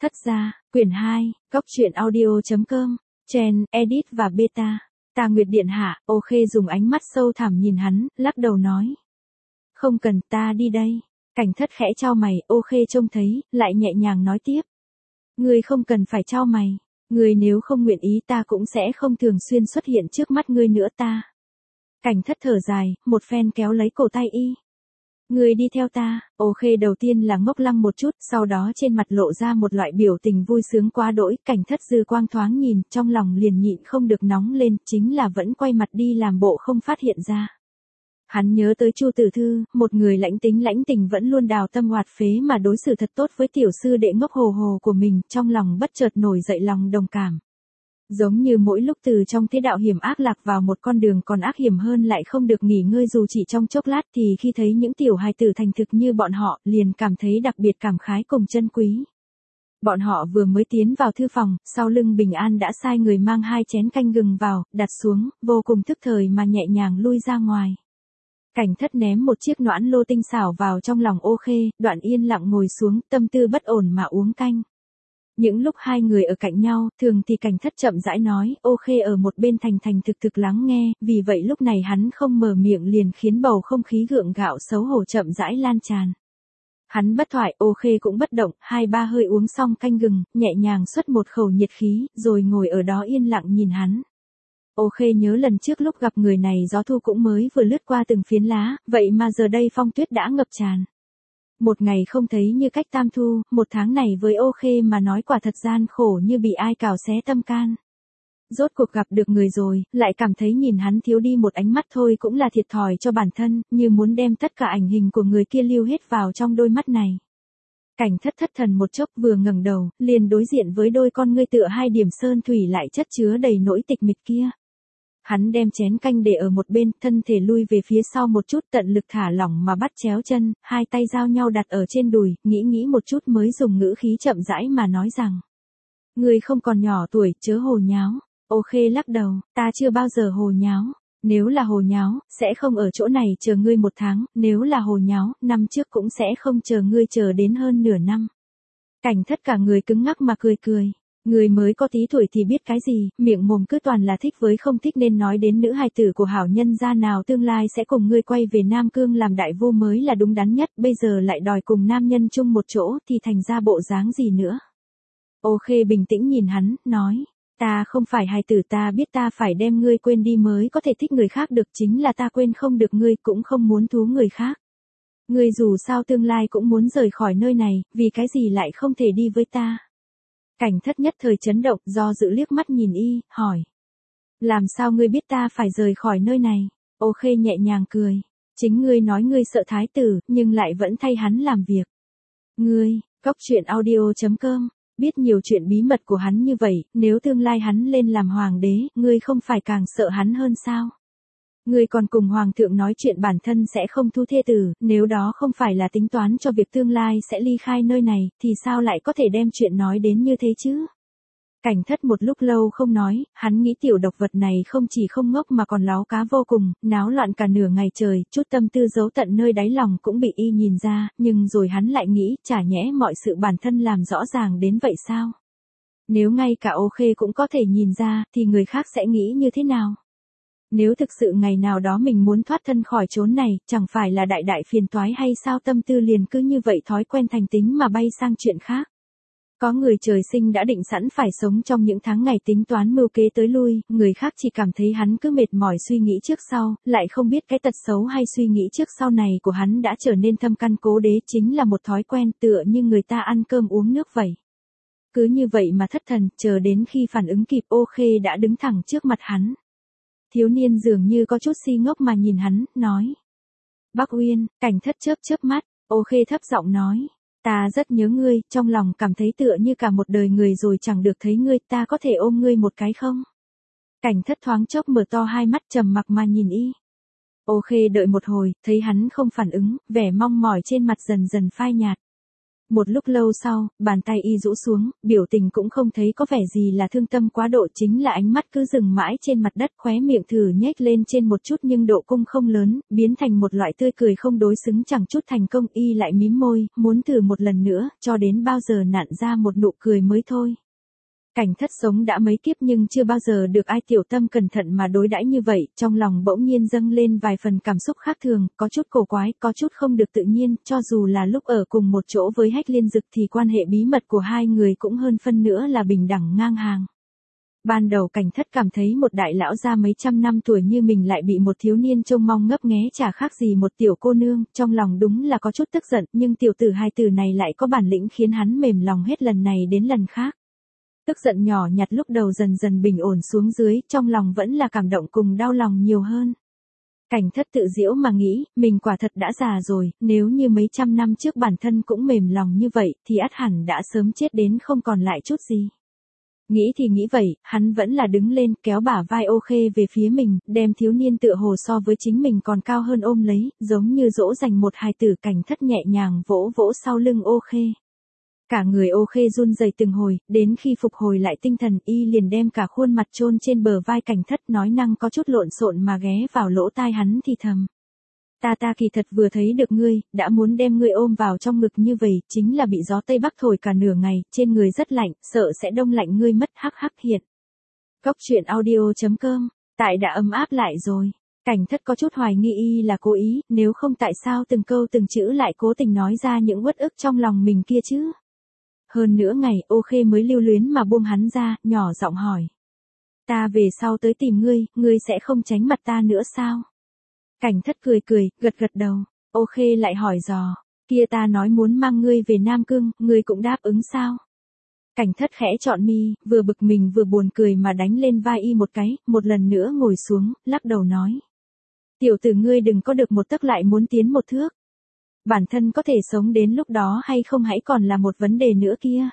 Thất gia, quyển 2, góc truyện audio.com, Chen, Edit và Beta. Tà Nguyệt điện hạ, Ô Khê dùng ánh mắt sâu thẳm nhìn hắn, lắc đầu nói. Không cần, ta đi đây. Cảnh Thất khẽ chau mày, Ô Khê trông thấy, lại nhẹ nhàng nói tiếp. Ngươi không cần phải chau mày. Ngươi nếu không nguyện ý ta cũng sẽ không thường xuyên xuất hiện trước mắt ngươi nữa ta. Cảnh Thất thở dài, một phen kéo lấy cổ tay y. Ngươi đi theo ta. Ô Khê đầu tiên là ngốc lăng một chút, sau đó trên mặt lộ ra một loại biểu tình vui sướng quá đỗi, Cảnh Thất dư quang thoáng nhìn, trong lòng liền nhịn không được nóng lên, chính là vẫn quay mặt đi làm bộ không phát hiện ra. Hắn nhớ tới Chu Tử Thư, một người lãnh tính lãnh tình vẫn luôn đào tâm hoạt phế mà đối xử thật tốt với tiểu sư đệ ngốc hồ hồ của mình, trong lòng bất chợt nổi dậy lòng đồng cảm. Giống như mỗi lúc từ trong thế đạo hiểm ác lạc vào một con đường còn ác hiểm hơn lại không được nghỉ ngơi dù chỉ trong chốc lát, thì khi thấy những tiểu hài tử thành thực như bọn họ, liền cảm thấy đặc biệt cảm khái cùng chân quý. Bọn họ vừa mới tiến vào thư phòng, sau lưng Bình An đã sai người mang 2 chén canh gừng vào, đặt xuống, vô cùng thức thời mà nhẹ nhàng lui ra ngoài. Cảnh Thất ném một chiếc noãn lô tinh xảo vào trong lòng Ô Khê, đoạn yên lặng ngồi xuống, tâm tư bất ổn mà uống canh. Những lúc hai người ở cạnh nhau, thường thì Cảnh Thất chậm rãi nói, Ô Khê ở một bên thành thành thực thực lắng nghe, vì vậy lúc này hắn không mở miệng liền khiến bầu không khí gượng gạo xấu hổ chậm rãi lan tràn. Hắn bất thoại, Ô Khê cũng bất động, 2-3 hơi uống xong canh gừng, nhẹ nhàng xuất một khẩu nhiệt khí, rồi ngồi ở đó yên lặng nhìn hắn. Ô Khê nhớ lần trước lúc gặp người này gió thu cũng mới vừa lướt qua từng phiến lá, vậy mà giờ đây phong tuyết đã ngập tràn. Một ngày không thấy như cách tam thu, một tháng này với Ô Khê mà nói quả thật gian khổ như bị ai cào xé tâm can. Rốt cuộc gặp được người rồi, lại cảm thấy nhìn hắn thiếu đi một ánh mắt thôi cũng là thiệt thòi cho bản thân, như muốn đem tất cả ảnh hình của người kia lưu hết vào trong đôi mắt này. Cảnh Thất thất thần một chốc vừa ngẩng đầu, liền đối diện với đôi con ngươi tựa 2 điểm sơn thủy lại chất chứa đầy nỗi tịch mịch kia. Hắn đem chén canh để ở một bên, thân thể lui về phía sau một chút, tận lực thả lỏng mà bắt chéo chân, 2 tay giao nhau đặt ở trên đùi, nghĩ một chút mới dùng ngữ khí chậm rãi mà nói rằng. Người không còn nhỏ tuổi, chớ hồ nháo. Ô Khê lắc đầu, ta chưa bao giờ hồ nháo. Nếu là hồ nháo, sẽ không ở chỗ này chờ ngươi 1 tháng, nếu là hồ nháo, năm trước cũng sẽ không chờ ngươi chờ đến hơn nửa năm. Cảnh Thất cả người cứng ngắc mà cười. Người mới có tí tuổi thì biết cái gì, miệng mồm cứ toàn là thích với không thích nên nói đến nữ hài tử của hảo nhân gia nào tương lai sẽ cùng ngươi quay về Nam Cương làm đại vô mới là đúng đắn nhất, bây giờ lại đòi cùng nam nhân chung một chỗ thì thành ra bộ dáng gì nữa. Ô Khê bình tĩnh nhìn hắn, nói, ta không phải hài tử, ta biết ta phải đem ngươi quên đi mới có thể thích người khác được, chính là ta quên không được ngươi, cũng không muốn thú người khác. Ngươi dù sao tương lai cũng muốn rời khỏi nơi này, vì cái gì lại không thể đi với ta. Cảnh Thất nhất thời chấn động, do dự liếc mắt nhìn y, hỏi. Làm sao ngươi biết ta phải rời khỏi nơi này? Ô Khê nhẹ nhàng cười. Chính ngươi nói ngươi sợ thái tử, nhưng lại vẫn thay hắn làm việc. Ngươi, góc truyện audio.com, biết nhiều chuyện bí mật của hắn như vậy, nếu tương lai hắn lên làm hoàng đế, ngươi không phải càng sợ hắn hơn sao? Ngươi còn cùng hoàng thượng nói chuyện bản thân sẽ không thu thê tử, nếu đó không phải là tính toán cho việc tương lai sẽ ly khai nơi này, thì sao lại có thể đem chuyện nói đến như thế chứ? Cảnh Thất một lúc lâu không nói, hắn nghĩ tiểu độc vật này không chỉ không ngốc mà còn láo cá vô cùng, náo loạn cả nửa ngày trời, chút tâm tư giấu tận nơi đáy lòng cũng bị y nhìn ra, nhưng rồi hắn lại nghĩ, chả nhẽ mọi sự bản thân làm rõ ràng đến vậy sao? Nếu ngay cả Ô Khê cũng có thể nhìn ra, thì người khác sẽ nghĩ như thế nào? Nếu thực sự ngày nào đó mình muốn thoát thân khỏi chốn này, chẳng phải là đại đại phiền toái hay sao, tâm tư liền cứ như vậy thói quen thành tính mà bay sang chuyện khác. Có người trời sinh đã định sẵn phải sống trong những tháng ngày tính toán mưu kế tới lui, người khác chỉ cảm thấy hắn cứ mệt mỏi suy nghĩ trước sau, lại không biết cái tật xấu hay suy nghĩ trước sau này của hắn đã trở nên thâm căn cố đế, chính là một thói quen tựa như người ta ăn cơm uống nước vậy. Cứ như vậy mà thất thần, chờ đến khi phản ứng kịp, Ô Khê đã đứng thẳng trước mặt hắn. Thiếu niên dường như có chút si ngốc mà nhìn hắn, nói. Bắc Uyên. Cảnh Thất chớp mắt, Ô Khê thấp giọng nói. Ta rất nhớ ngươi, trong lòng cảm thấy tựa như cả một đời người rồi chẳng được thấy ngươi, ta có thể ôm ngươi một cái không? Cảnh Thất thoáng chốc mở to 2 mắt trầm mặc mà nhìn y. Ô Khê đợi một hồi, thấy hắn không phản ứng, vẻ mong mỏi trên mặt dần dần phai nhạt. Một lúc lâu sau, bàn tay y rũ xuống, biểu tình cũng không thấy có vẻ gì là thương tâm quá độ, chính là ánh mắt cứ dừng mãi trên mặt đất, khóe miệng thử nhếch lên trên một chút nhưng độ cung không lớn, biến thành một loại tươi cười không đối xứng chẳng chút thành công. Y lại mím môi, muốn thử một lần nữa, cho đến bao giờ nặn ra một nụ cười mới thôi. Cảnh Thất sống đã mấy kiếp nhưng chưa bao giờ được ai tiểu tâm cẩn thận mà đối đãi như vậy, trong lòng bỗng nhiên dâng lên vài phần cảm xúc khác thường, có chút cổ quái, có chút không được tự nhiên, cho dù là lúc ở cùng một chỗ với Hách Liên Dực thì quan hệ bí mật của hai người cũng hơn phân nữa là bình đẳng ngang hàng. Ban đầu Cảnh Thất cảm thấy một đại lão gia mấy trăm năm tuổi như mình lại bị một thiếu niên trông mong ngấp nghé chả khác gì một tiểu cô nương, trong lòng đúng là có chút tức giận, nhưng tiểu tử hai từ này lại có bản lĩnh khiến hắn mềm lòng hết lần này đến lần khác. Tức giận nhỏ nhặt lúc đầu dần dần bình ổn xuống dưới, trong lòng vẫn là cảm động cùng đau lòng nhiều hơn. Cảnh Thất tự giễu mà nghĩ, mình quả thật đã già rồi, nếu như mấy trăm năm trước bản thân cũng mềm lòng như vậy, thì ắt hẳn đã sớm chết đến không còn lại chút gì. Nghĩ thì nghĩ vậy, hắn vẫn là đứng lên, kéo bả vai Ô Khê về phía mình, đem thiếu niên tựa hồ so với chính mình còn cao hơn ôm lấy, giống như dỗ dành một hài tử. Cảnh Thất nhẹ nhàng vỗ vỗ sau lưng Ô Khê. Cả người Ô Khê run rẩy từng hồi, đến khi phục hồi lại tinh thần y liền đem cả khuôn mặt chôn trên bờ vai Cảnh Thất, nói năng có chút lộn xộn mà ghé vào lỗ tai hắn thì thầm. Ta kỳ thật vừa thấy được ngươi, đã muốn đem ngươi ôm vào trong ngực như vậy, chính là bị gió Tây Bắc thổi cả nửa ngày, trên người rất lạnh, sợ sẽ đông lạnh ngươi mất. Hắc hắc hiện. Cốc truyện audio.com, tại đã ấm áp lại rồi. Cảnh Thất có chút hoài nghi y là cố ý, nếu không tại sao từng câu từng chữ lại cố tình nói ra những uất ức trong lòng mình kia chứ. Hơn nửa ngày, Ô Khê mới lưu luyến mà buông hắn ra, nhỏ giọng hỏi. Ta về sau tới tìm ngươi sẽ không tránh mặt ta nữa sao? Cảnh Thất cười, gật đầu. Ô Khê lại hỏi dò, kia ta nói muốn mang ngươi về Nam Cương, ngươi cũng đáp ứng sao? Cảnh Thất khẽ trọn mi, vừa bực mình vừa buồn cười mà đánh lên vai y một cái, một lần nữa ngồi xuống, lắc đầu nói. Tiểu tử ngươi đừng có được một tấc lại muốn tiến một thước. Bản thân có thể sống đến lúc đó hay không hãy còn là một vấn đề nữa kia.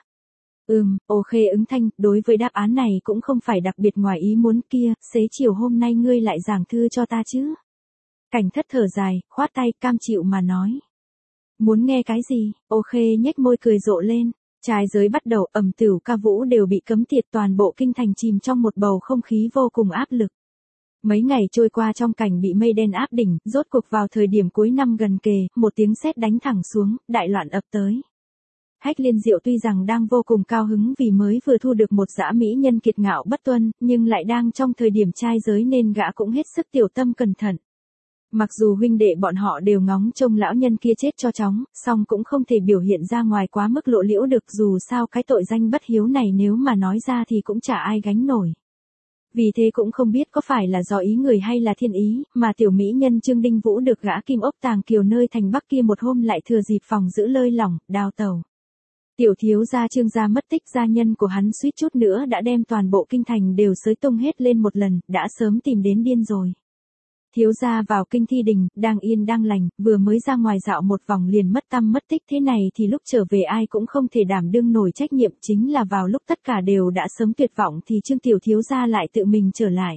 Ô Khê ứng thanh, đối với đáp án này cũng không phải đặc biệt ngoài ý muốn kia, xế chiều hôm nay ngươi lại giảng thư cho ta chứ. Cảnh Thất thở dài, khoát tay, cam chịu mà nói. Muốn nghe cái gì? Ô Khê nhếch môi cười rộ lên. Trái giới bắt đầu, ẩm tửu ca vũ đều bị cấm tiệt, toàn bộ kinh thành chìm trong một bầu không khí vô cùng áp lực. Mấy ngày trôi qua trong cảnh bị mây đen áp đỉnh, rốt cuộc vào thời điểm cuối năm gần kề, một tiếng sét đánh thẳng xuống, đại loạn ập tới. Hách Liên Diệu tuy rằng đang vô cùng cao hứng vì mới vừa thu được một dã mỹ nhân kiệt ngạo bất tuân, nhưng lại đang trong thời điểm trai giới nên gã cũng hết sức tiểu tâm cẩn thận. Mặc dù huynh đệ bọn họ đều ngóng trông lão nhân kia chết cho chóng, song cũng không thể biểu hiện ra ngoài quá mức lộ liễu được, dù sao cái tội danh bất hiếu này nếu mà nói ra thì cũng chả ai gánh nổi. Vì thế cũng không biết có phải là do ý người hay là thiên ý, mà tiểu mỹ nhân Trương Đinh Vũ được gã Kim Ốc Tàng Kiều nơi thành Bắc kia một hôm lại thừa dịp phòng giữ lơi lỏng, đào tẩu. Tiểu thiếu gia Trương gia mất tích, gia nhân của hắn suýt chút nữa đã đem toàn bộ kinh thành đều xới tung hết lên một lần, đã sớm tìm đến điên rồi. Thiếu gia vào kinh thi đình, đang yên đang lành, vừa mới ra ngoài dạo một vòng liền mất tăm mất tích, thế này thì lúc trở về ai cũng không thể đảm đương nổi trách nhiệm, chính là vào lúc tất cả đều đã sớm tuyệt vọng thì Trương tiểu thiếu gia lại tự mình trở lại.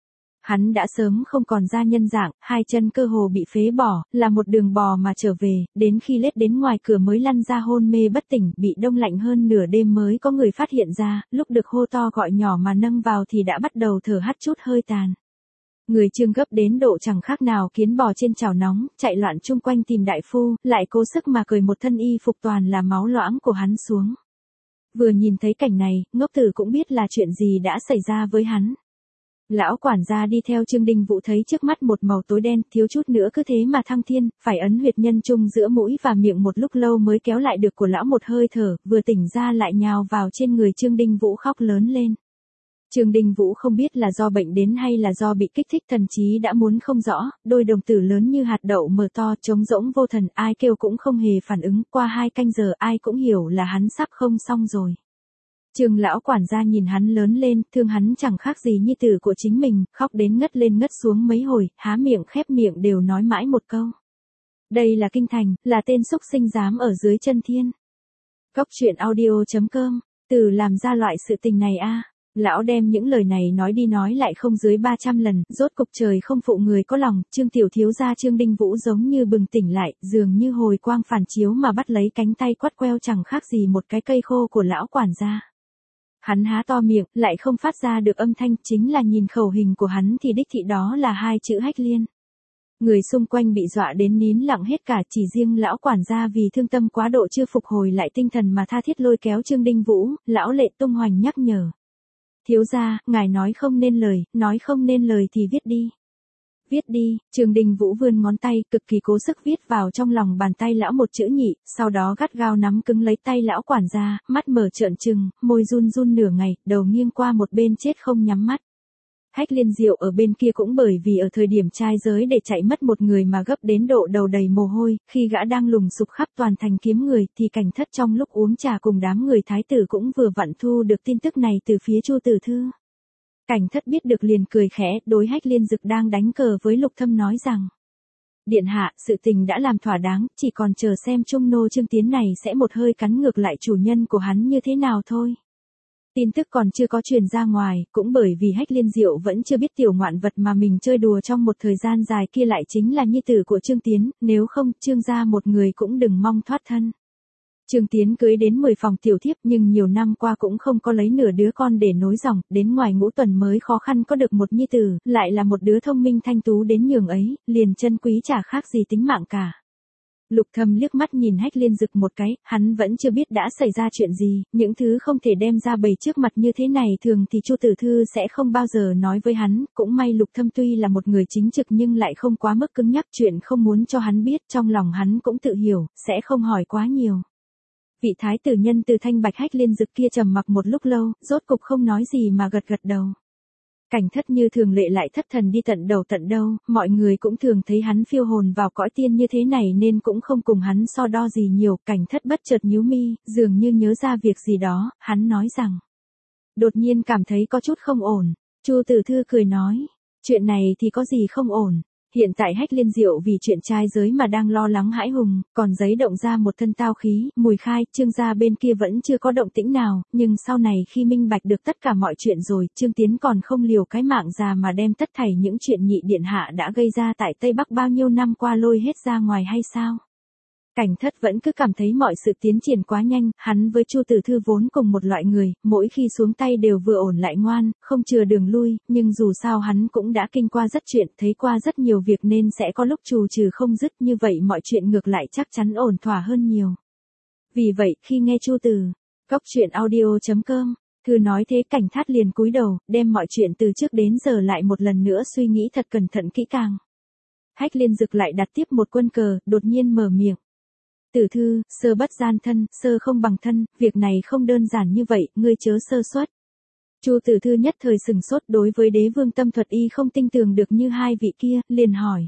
Hắn đã sớm không còn ra nhân dạng, hai chân cơ hồ bị phế bỏ, là một đường bò mà trở về, đến khi lết đến ngoài cửa mới lăn ra hôn mê bất tỉnh, bị đông lạnh hơn nửa đêm mới có người phát hiện ra, lúc được hô to gọi nhỏ mà nâng vào thì đã bắt đầu thở hắt chút hơi tàn. Người Trương gấp đến độ chẳng khác nào kiến bò trên chảo nóng, chạy loạn chung quanh tìm đại phu, lại cố sức mà cởi một thân y phục toàn là máu loãng của hắn xuống. Vừa nhìn thấy cảnh này, ngốc tử cũng biết là chuyện gì đã xảy ra với hắn. Lão quản gia đi theo Trương Đinh Vũ thấy trước mắt một màu tối đen, thiếu chút nữa cứ thế mà thăng thiên, phải ấn huyệt nhân trung giữa mũi và miệng một lúc lâu mới kéo lại được của lão một hơi thở, vừa tỉnh ra lại nhào vào trên người Trương Đinh Vũ khóc lớn lên. Trương Đinh Vũ không biết là do bệnh đến hay là do bị kích thích thần trí đã muốn không rõ, đôi đồng tử lớn như hạt đậu mở to trống rỗng vô thần, ai kêu cũng không hề phản ứng, qua 2 canh giờ ai cũng hiểu là hắn sắp không xong rồi. Trương lão quản gia nhìn hắn lớn lên, thương hắn chẳng khác gì nhi tử của chính mình, khóc đến ngất lên ngất xuống mấy hồi, há miệng khép miệng đều nói mãi một câu. Đây là kinh thành, là tên xúc sinh dám ở dưới chân thiên. Cốc truyện audio.com, từ làm ra loại sự tình này a. Lão đem những lời này nói đi nói lại không dưới 300 lần, rốt cục trời không phụ người có lòng, Trương tiểu thiếu gia Trương Đinh Vũ giống như bừng tỉnh lại, dường như hồi quang phản chiếu mà bắt lấy cánh tay quắt queo chẳng khác gì một cái cây khô của lão quản gia. Hắn há to miệng, lại không phát ra được âm thanh, chính là nhìn khẩu hình của hắn thì đích thị đó là hai chữ Hách Liên. Người xung quanh bị dọa đến nín lặng hết cả, chỉ riêng lão quản gia vì thương tâm quá độ chưa phục hồi lại tinh thần mà tha thiết lôi kéo Trương Đinh Vũ, lão Lệ tung hoành nhắc nhở. Thiếu gia, ngài nói không nên lời thì viết đi. Viết đi, Trương Đinh Vũ vươn ngón tay, cực kỳ cố sức viết vào trong lòng bàn tay lão một chữ nhị, sau đó gắt gao nắm cứng lấy tay lão quản gia, mắt mở trợn trừng, môi run run nửa ngày, đầu nghiêng qua một bên chết không nhắm mắt. Hách Liên Diệu ở bên kia cũng bởi vì ở thời điểm trai giới để chạy mất một người mà gấp đến độ đầu đầy mồ hôi, khi gã đang lùng sục khắp toàn thành kiếm người thì Cảnh Thất trong lúc uống trà cùng đám người thái tử cũng vừa vặn thu được tin tức này từ phía Chu Tử Thư. Cảnh Thất biết được liền cười khẽ, đối Hách Liên Dực đang đánh cờ với Lục Thâm nói rằng: Điện hạ, sự tình đã làm thỏa đáng, chỉ còn chờ xem trung nô Trương Tiến này sẽ một hơi cắn ngược lại chủ nhân của hắn như thế nào thôi. Tin tức còn chưa có truyền ra ngoài, cũng bởi vì Hách Liên Diệu vẫn chưa biết tiểu ngoạn vật mà mình chơi đùa trong một thời gian dài kia lại chính là nhi tử của Trương Tiến, nếu không, Trương gia một người cũng đừng mong thoát thân. Trương Tiến cưới đến 10 phòng tiểu thiếp nhưng nhiều năm qua cũng không có lấy nửa đứa con để nối dòng, đến ngoài ngũ tuần mới khó khăn có được một nhi tử, lại là một đứa thông minh thanh tú đến nhường ấy, liền chân quý chả khác gì tính mạng cả. Lục Thâm liếc mắt nhìn Hách Liên Dực một cái, hắn vẫn chưa biết đã xảy ra chuyện gì, những thứ không thể đem ra bày trước mặt như thế này thường thì Chu Tử Thư sẽ không bao giờ nói với hắn, cũng may Lục Thâm tuy là một người chính trực nhưng lại không quá mức cứng nhắc, chuyện không muốn cho hắn biết, trong lòng hắn cũng tự hiểu, sẽ không hỏi quá nhiều. Vị thái tử nhân từ thanh bạch Hách Liên Dực kia trầm mặc một lúc lâu, rốt cục không nói gì mà gật gật đầu. Cảnh Thất như thường lệ lại thất thần đi tận đầu tận đâu, mọi người cũng thường thấy hắn phiêu hồn vào cõi tiên như thế này nên cũng không cùng hắn so đo gì nhiều. Cảnh Thất bất chợt nhíu mi, dường như nhớ ra việc gì đó, hắn nói rằng: Đột nhiên cảm thấy có chút không ổn. Chu Tử Thư cười nói: Chuyện này thì có gì không ổn. Hiện tại Hách Liên Diệu vì chuyện trai giới mà đang lo lắng hãi hùng, còn giấy động ra một thân tao khí, mùi khai, Trương gia bên kia vẫn chưa có động tĩnh nào, nhưng sau này khi minh bạch được tất cả mọi chuyện rồi, Trương Tiến còn không liều cái mạng già mà đem tất thảy những chuyện nhị điện hạ đã gây ra tại Tây Bắc bao nhiêu năm qua lôi hết ra ngoài hay sao? Cảnh Thất vẫn cứ cảm thấy mọi sự tiến triển quá nhanh, hắn với Chu Tử Thư vốn cùng một loại người, mỗi khi xuống tay đều vừa ổn lại ngoan, không chừa đường lui, nhưng dù sao hắn cũng đã kinh qua rất chuyện, thấy qua rất nhiều việc nên sẽ có lúc trù trừ không dứt, như vậy mọi chuyện ngược lại chắc chắn ổn thỏa hơn nhiều. Vì vậy, khi nghe Chu Từ Cốc truyện audio.com Thư nói thế, Cảnh Thát liền cúi đầu, đem mọi chuyện từ trước đến giờ lại một lần nữa suy nghĩ thật cẩn thận kỹ càng. Hách Liên Dực lại đặt tiếp một quân cờ, đột nhiên mở miệng. Tử Thư, sơ bất gian thân, sơ không bằng thân, việc này không đơn giản như vậy, ngươi chớ sơ suất. Chu Tử Thư nhất thời sừng sốt, đối với Đế Vương Tâm Thuật y không tin tưởng được như hai vị kia, liền hỏi.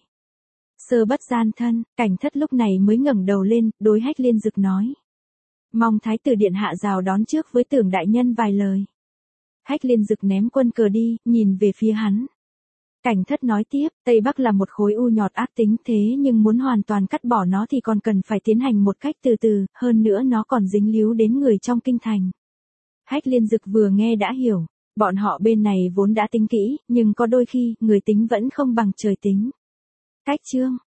Sơ bất gian thân, Cảnh Thất lúc này mới ngẩng đầu lên, đối Hách Liên Dực nói. Mong Thái tử điện hạ rào đón trước với Tưởng đại nhân vài lời. Hách Liên Dực ném quân cờ đi, nhìn về phía hắn. Cảnh Thất nói tiếp, Tây Bắc là một khối u nhọt ác tính, thế nhưng muốn hoàn toàn cắt bỏ nó thì còn cần phải tiến hành một cách từ từ, hơn nữa nó còn dính líu đến người trong kinh thành. Hách Liên Dực vừa nghe đã hiểu, bọn họ bên này vốn đã tính kỹ, nhưng có đôi khi, người tính vẫn không bằng trời tính. Cách chương